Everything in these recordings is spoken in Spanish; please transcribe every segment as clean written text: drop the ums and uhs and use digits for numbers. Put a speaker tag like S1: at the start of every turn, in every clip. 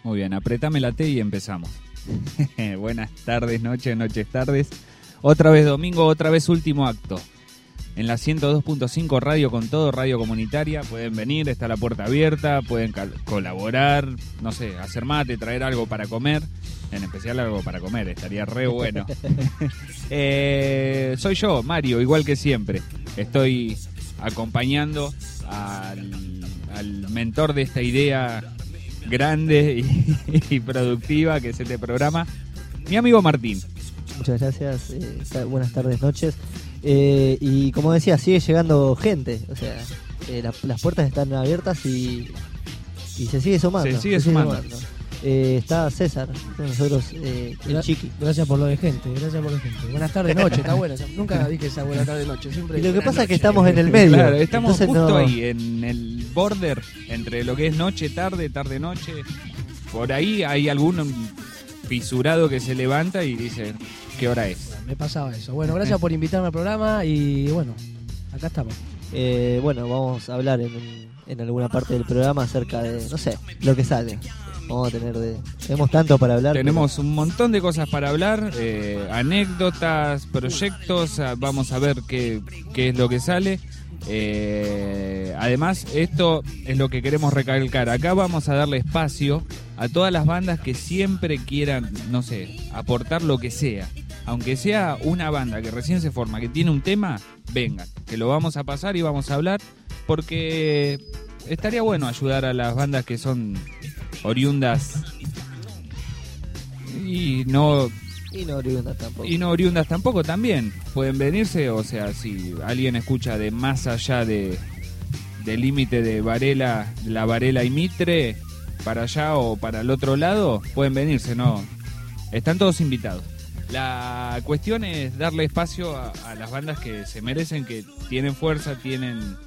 S1: Muy bien, apretame la T y empezamos. Buenas tardes, noches, tardes. Otra vez domingo, otra vez último acto. En la 102.5 Radio con todo, radio comunitaria. Pueden venir, está la puerta abierta, pueden colaborar, no sé, hacer mate, traer algo para comer. En especial algo para comer, estaría re bueno. Soy yo, Mario, igual que siempre. Estoy acompañando al mentor de esta idea grande y productiva que es este programa, mi amigo Martín.
S2: Muchas gracias, buenas tardes, noches. Y como decía, sigue llegando gente, o sea, las puertas están abiertas y se sigue sumando.
S1: Se sigue sumando.
S2: Está César con nosotros, el Chiqui.
S3: Gracias por lo de gente, Buenas tardes, noche, está buena. Nunca dije esa buena tarde, noche. Siempre
S2: y lo que pasa es que estamos en el medio.
S1: Claro, estamos justo
S2: no...
S1: ahí, en el border entre lo que es noche, tarde, noche. Por ahí hay algún fisurado que se levanta y dice, ¿qué hora es?
S3: Me pasaba eso. Bueno, gracias por invitarme al programa y bueno, acá estamos.
S2: Bueno, vamos a hablar en alguna parte del programa acerca de, no sé, lo que sale. Vamos a tenemos tanto para hablar.
S1: Tenemos un montón de cosas para hablar, anécdotas, proyectos, vamos a ver qué es lo que sale. Además, esto es lo que queremos recalcar. Acá vamos a darle espacio a todas las bandas que siempre quieran, no sé, aportar lo que sea. Aunque sea una banda que recién se forma, que tiene un tema, vengan, que lo vamos a pasar y vamos a hablar, porque estaría bueno ayudar a las bandas que son oriundas y no oriundas tampoco también pueden venirse. O sea, si alguien escucha de más allá del límite de Varela, la Varela y Mitre, para allá o para el otro lado, pueden venirse, no, están todos invitados. La cuestión es darle espacio a las bandas que se merecen, que tienen fuerza, tienen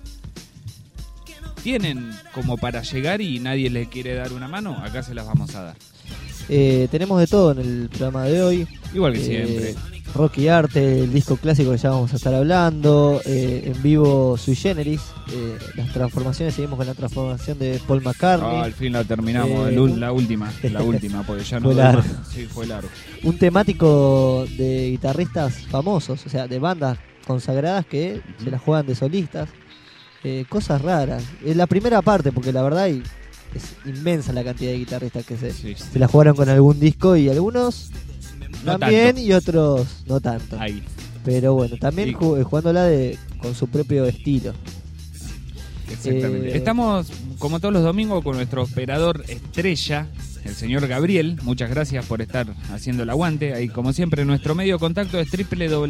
S1: como para llegar y nadie les quiere dar una mano. Acá se las vamos a dar.
S2: Tenemos de todo en el programa de hoy.
S1: Igual que siempre.
S2: Rock y arte, el disco clásico que ya vamos a estar hablando, en vivo Sui Generis, las transformaciones, seguimos con la transformación de Paul McCartney.
S1: Al fin la terminamos, la última, porque ya no
S2: fue largo.
S1: Sí, fue largo.
S2: Un temático de guitarristas famosos, o sea, de bandas consagradas que se la juegan de solistas. Cosas raras. Es la primera parte, porque la verdad es inmensa la cantidad de guitarristas que se la jugaron con algún disco, y algunos
S1: no
S2: también
S1: tanto.
S2: Y otros no tanto.
S1: Ahí.
S2: Pero bueno, también jugándola con su propio estilo.
S1: Exactamente. Estamos, como todos los domingos, con nuestro operador estrella, el señor Gabriel. Muchas gracias por estar haciendo el aguante. Ahí, como siempre, nuestro medio de contacto es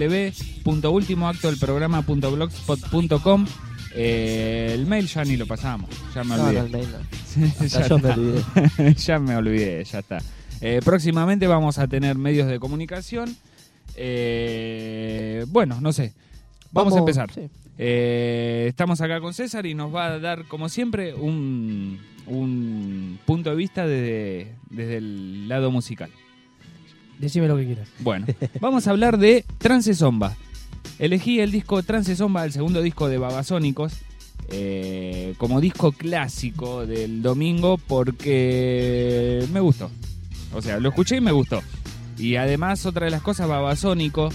S1: www.ultimoactodelprograma.blogspot.com. El mail ya ni lo pasamos, ya me olvidé.
S2: No, el mail no. Yo me olvidé.
S1: Ya me olvidé, ya está. Próximamente vamos a tener medios de comunicación. Bueno, no sé. Vamos a empezar.
S2: Sí.
S1: Estamos acá con César y nos va a dar, como siempre, un punto de vista desde el lado musical.
S3: Decime lo que quieras.
S1: Bueno, vamos a hablar de Trance Zomba. Elegí el disco Trance Zomba, el segundo disco de Babasónicos, como disco clásico del domingo, porque me gustó. O sea, lo escuché y me gustó. Y además, otra de las cosas, Babasónicos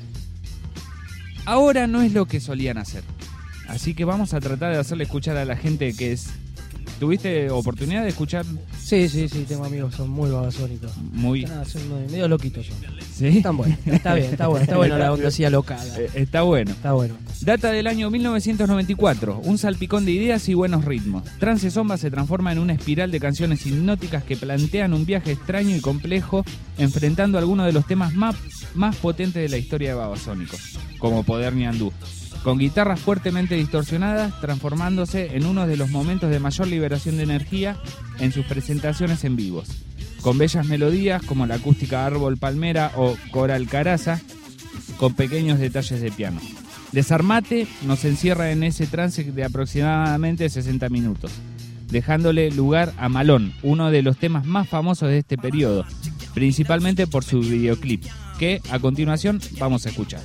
S1: ahora no es lo que solían hacer. Así que vamos a tratar de hacerle escuchar a la gente que es... ¿Tuviste oportunidad de escuchar?
S3: Sí, tengo amigos, son muy babasónicos.
S1: Muy...
S3: Son medio loquitos son.
S1: ¿Sí?
S3: Están buenos, está bueno la onda así alocada.
S1: Está bueno.
S3: Está bueno.
S1: Data del año 1994, un salpicón de ideas y buenos ritmos. Trance Zomba se transforma en una espiral de canciones hipnóticas que plantean un viaje extraño y complejo, enfrentando algunos de los temas más potentes de la historia de Babasónicos, como Poder Ñandú, con guitarras fuertemente distorsionadas, transformándose en uno de los momentos de mayor liberación de energía en sus presentaciones en vivos, con bellas melodías como la acústica Árbol Palmera o Coral Caraza, con pequeños detalles de piano. Desarmate nos encierra en ese trance de aproximadamente 60 minutos, dejándole lugar a Malón, uno de los temas más famosos de este periodo, principalmente por su videoclip, que a continuación vamos a escuchar.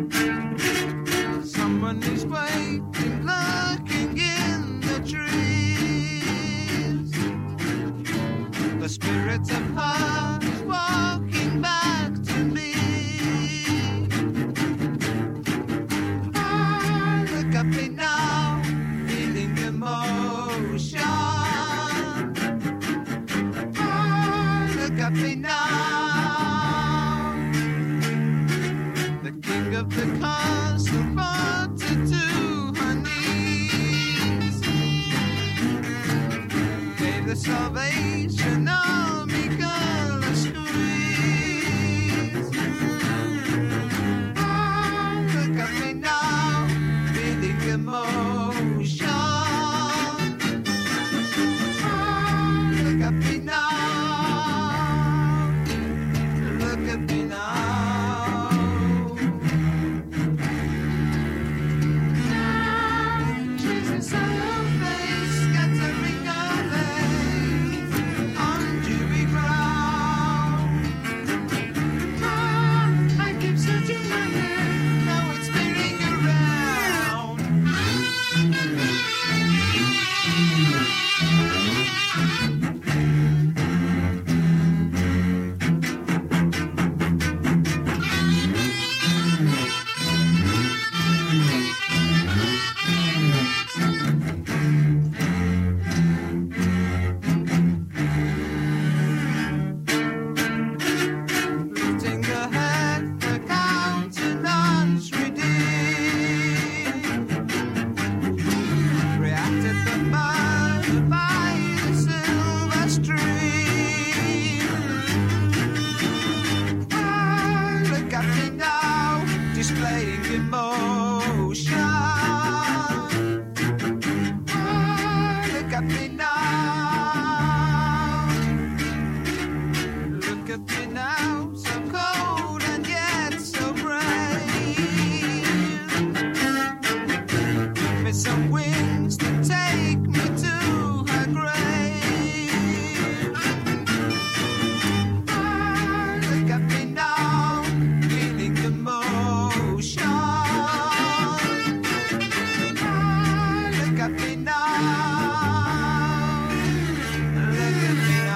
S4: Someone is waiting, lurking in the trees. The spirit of her is walking back to me. Ah, look at me now, feeling emotion. Ah, look at me now. The king of the castle brought her to her knees. Gave the Salvation Army girl a squeeze. Ah, look at me now, feeling emotion. Ah, look at me now. Look at me now. Jesus on your face, scattering your veins on dewy ground. Ah, I keep searching my head, now it's spinning around. Lifting the head, the countenance redeemed. Reacted the murder by the silver stream. Ah, look at me now, displaying emotion. Ah, look at me now. Look at me now, so cold and yet so brave. Give me some wings to take me to her grave. Ah, look at me now, feeling emotion. Ah, look at me now. Look at me now.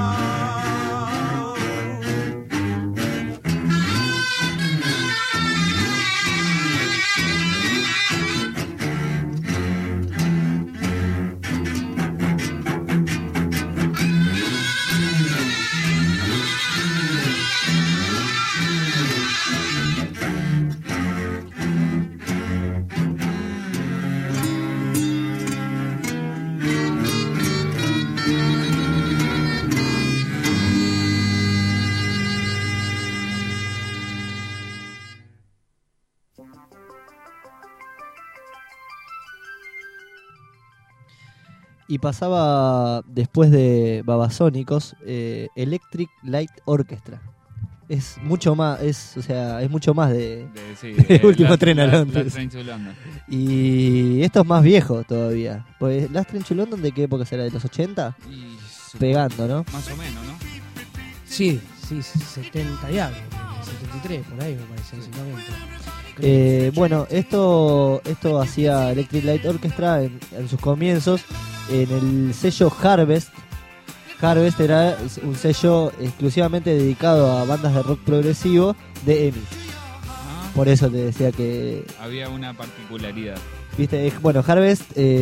S2: Y pasaba después de Babasónicos, Electric Light Orchestra. Es mucho más, es mucho más de Último Tren a Londres.
S1: Last Train to London.
S2: Y esto es más viejo todavía. Pues Last Train to London, ¿de qué época será? ¿De los 80?
S1: Y
S2: Pegando, ¿no?
S1: Más o menos, ¿no?
S3: Sí, 70 y algo, 73, por ahí me parece, en ese momento.
S2: Bueno, esto hacía Electric Light Orchestra en sus comienzos en el sello Harvest. Harvest era un sello exclusivamente dedicado a bandas de rock progresivo de EMI.
S1: Ah,
S2: Por eso te decía que,
S1: había una particularidad.
S2: viste, bueno, Harvest,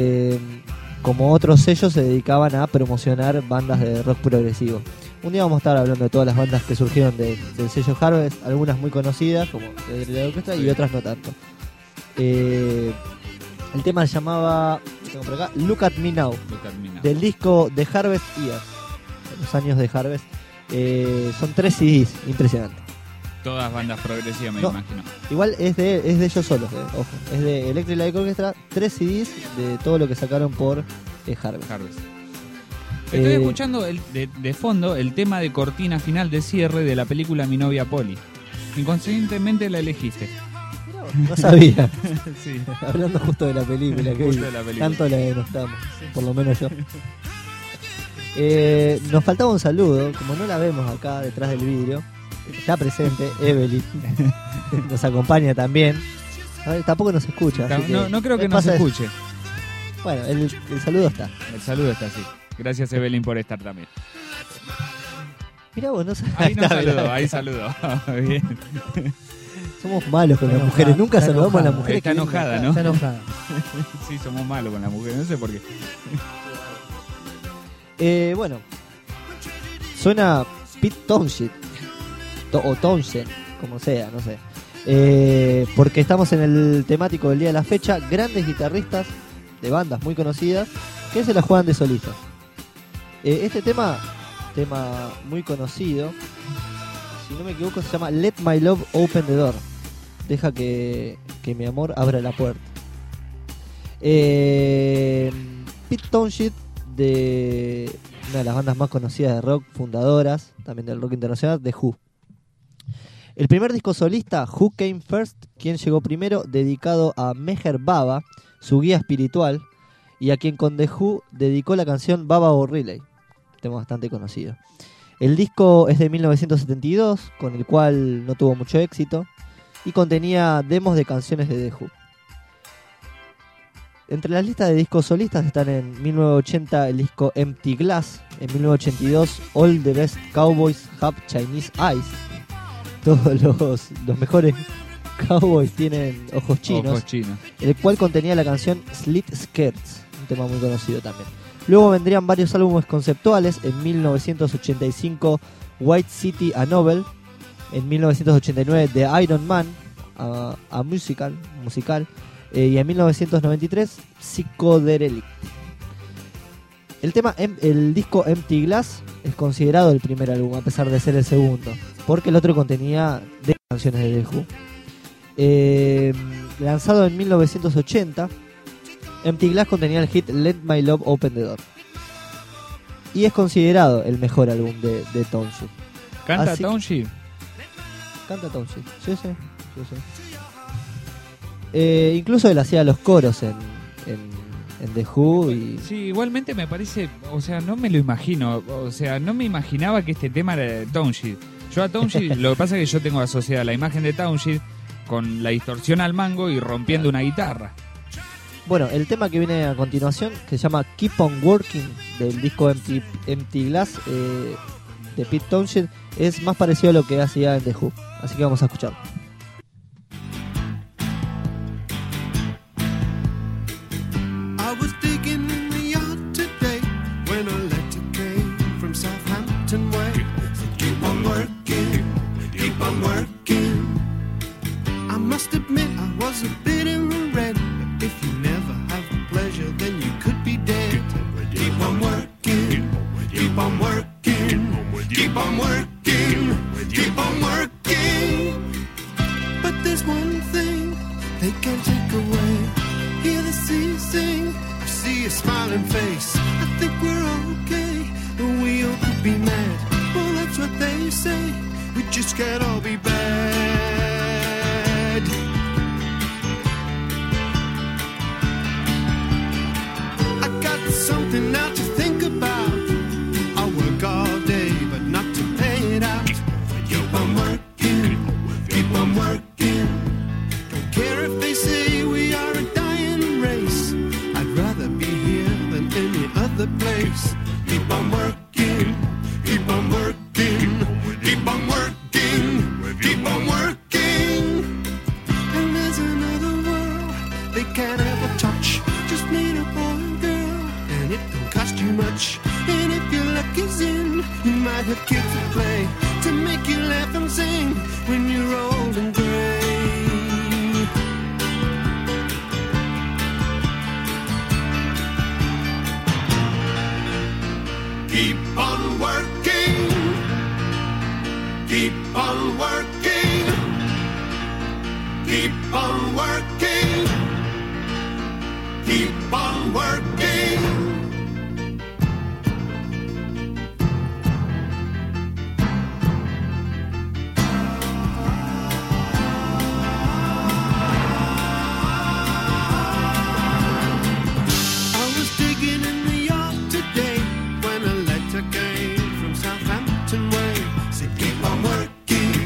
S2: como otros sellos, se dedicaban a promocionar bandas de rock progresivo. Un día vamos a estar hablando de todas las bandas que surgieron del sello Harvest, algunas muy conocidas como Electric Light Orchestra y otras no tanto. El tema se llamaba, tengo por acá, Look at Me Now,
S1: Look at me now.
S2: del disco de Harvest Years, los años de Harvest. Son 3 CDs, impresionante.
S1: Todas bandas progresivas, me
S2: No.
S1: imagino.
S2: Igual es de ellos solos, ojo. Es de Electric Light Orchestra, 3 CDs de todo lo que sacaron por Harvest.
S1: Harvest. Estoy escuchando de fondo el tema de cortina final de cierre de la película Mi novia Polly. Inconscientemente la elegiste.
S2: No sabía.
S1: Sí.
S2: Hablando justo de la película, que
S1: Justo de la película.
S2: tanto la denostamos, por lo menos yo. Nos faltaba un saludo, como no la vemos acá detrás del vidrio. está presente, Evelyn, nos acompaña también. A ver, tampoco nos escucha. Así
S1: No creo que nos
S2: pasa-
S1: escuche.
S2: Bueno, el saludo está.
S1: El saludo está así. Gracias, Evelyn, por estar también.
S2: Mirá vos, no sabés.
S1: Ahí nos
S2: Está,
S1: saludó,
S2: mirá.
S1: ahí saludó. Bien.
S2: Somos malos con las
S3: Está
S2: mujeres,
S3: enojada,
S2: nunca
S3: está
S2: saludamos a las
S3: enojada.
S2: mujeres.
S1: Está
S2: que vienen
S1: enojada,
S2: acá.
S1: ¿no?
S3: Está enojada.
S1: Sí, somos malos con las mujeres, no sé por qué.
S2: Bueno, suena Pete Townshend o Townshend, como sea, no sé. Porque estamos en el temático del día de la fecha, grandes guitarristas de bandas muy conocidas que se la juegan de solistas. Este tema muy conocido, si no me equivoco, se llama Let My Love Open the Door. Deja que mi amor abra la puerta. Pete Townshend, de una de las bandas más conocidas de rock, fundadoras también del rock internacional, The Who. El primer disco solista, Who Came First, quien llegó primero, dedicado a Meher Baba, su guía espiritual, y a quien con The Who dedicó la canción Baba O'Reilly, tema bastante conocido. El disco es de 1972, con el cual no tuvo mucho éxito, y contenía demos de canciones de The Who. Entre las listas de discos solistas están en 1980 el disco Empty Glass, en 1982 All the Best Cowboys Have Chinese Eyes. Todos los mejores cowboys tienen ojos chinos,
S1: Ojos chinos.
S2: el cual contenía la canción Slit Skirts, un tema muy conocido también. Luego vendrían varios álbumes conceptuales, en 1985 White City a Novel, en 1989 The Iron Man, a musical, y en 1993 Psychodelic. El disco Empty Glass es considerado el primer álbum, a pesar de ser el segundo, porque el otro contenía de canciones de The Who. Lanzado en 1980, Empty Glass contenía el hit Let My Love Open the Door, y es considerado el mejor álbum de Townshend.
S1: ¿Canta
S2: Así-
S1: Townshend?
S2: Canta Townshend, sí. Incluso él hacía los coros en The Who y
S1: Sí, igualmente me parece, o sea, no me lo imagino, o sea, no me imaginaba que este tema era de Townshend. Yo a Townshend, lo que pasa es que yo tengo asociada la imagen de Townshend con la distorsión al mango y rompiendo una guitarra.
S2: bueno, el tema que viene a continuación, que se llama Keep on Working, del disco Empty Glass, de Pete Townshend, es más parecido a lo que hacía en The Who, así que vamos a escucharlo.
S4: I was digging in the yard today when a letter came from Southampton way. Said, keep on working, keep on working. I must admit I was a bit in the red, but if you never have the pleasure, then you could be dead. Keep on working, keep on working, keep on working, keep on working. But there's one thing they can't take away. Hear the sea sing, I see a smiling face. I think we're okay, but we all could be mad. Well, that's what they say, we just can't all be bad. I got something now to think about. I work all day, but not to pay it out. Keep on working, keep on working. Don't care if they say we are a dying race. I'd rather be here than any other place. Keep on working, keep on working, keep on working, keep on working. And there's another world they can't ever touch. Just need a boy and girl, and it don't cost you much. And if your luck is in, you might have kids to play, to make you laugh and sing when you're old and gray. Keep on working, keep on working, keep on working, keep on working. I was digging in the yard today when a letter came from Southampton way. Said keep on working,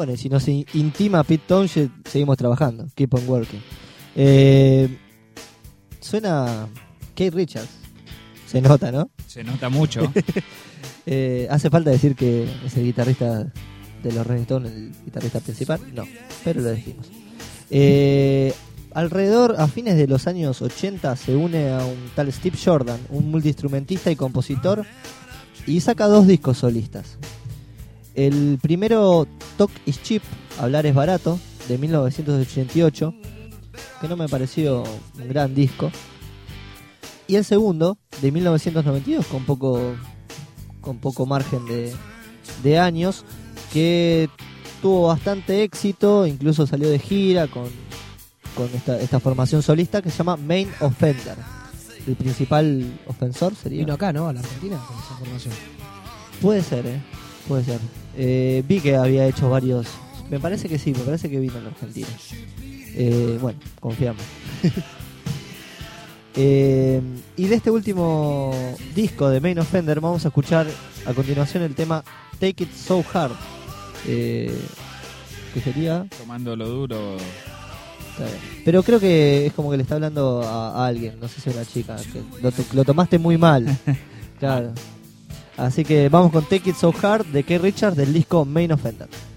S2: Bueno, y si nos intima Pete Townshend, seguimos trabajando. Keep on working. Suena Keith Richards. Se nota, ¿no?
S1: Se nota mucho.
S2: ¿Hace falta decir que es el guitarrista de los Rolling Stones, el guitarrista principal? No, pero lo dijimos. Alrededor, a fines de los años 80, se une a un tal Steve Jordan, un multiinstrumentista y compositor, y saca 2 discos solistas. El primero, Talk is Cheap, Hablar es Barato, de 1988, que no me pareció un gran disco. Y el segundo, de 1992, con poco margen de años, que tuvo bastante éxito, incluso salió de gira con esta formación solista que se llama Main Offender. El principal ofensor sería.
S3: Vino acá, ¿no? A la Argentina con esa formación.
S2: Puede ser, puede ser. Vi que había hecho varios. Me parece que sí, me parece que vino a la Argentina. Bueno, confiamos. Y de este último disco de Main Offender vamos a escuchar a continuación el tema Take It So Hard, que sería
S1: Tomándolo duro.
S2: pero creo que es como que le está hablando a alguien, no sé si es una chica, que lo tomaste muy mal. Claro. Así que vamos con Take It So Hard de Keith Richards del disco Main Offender.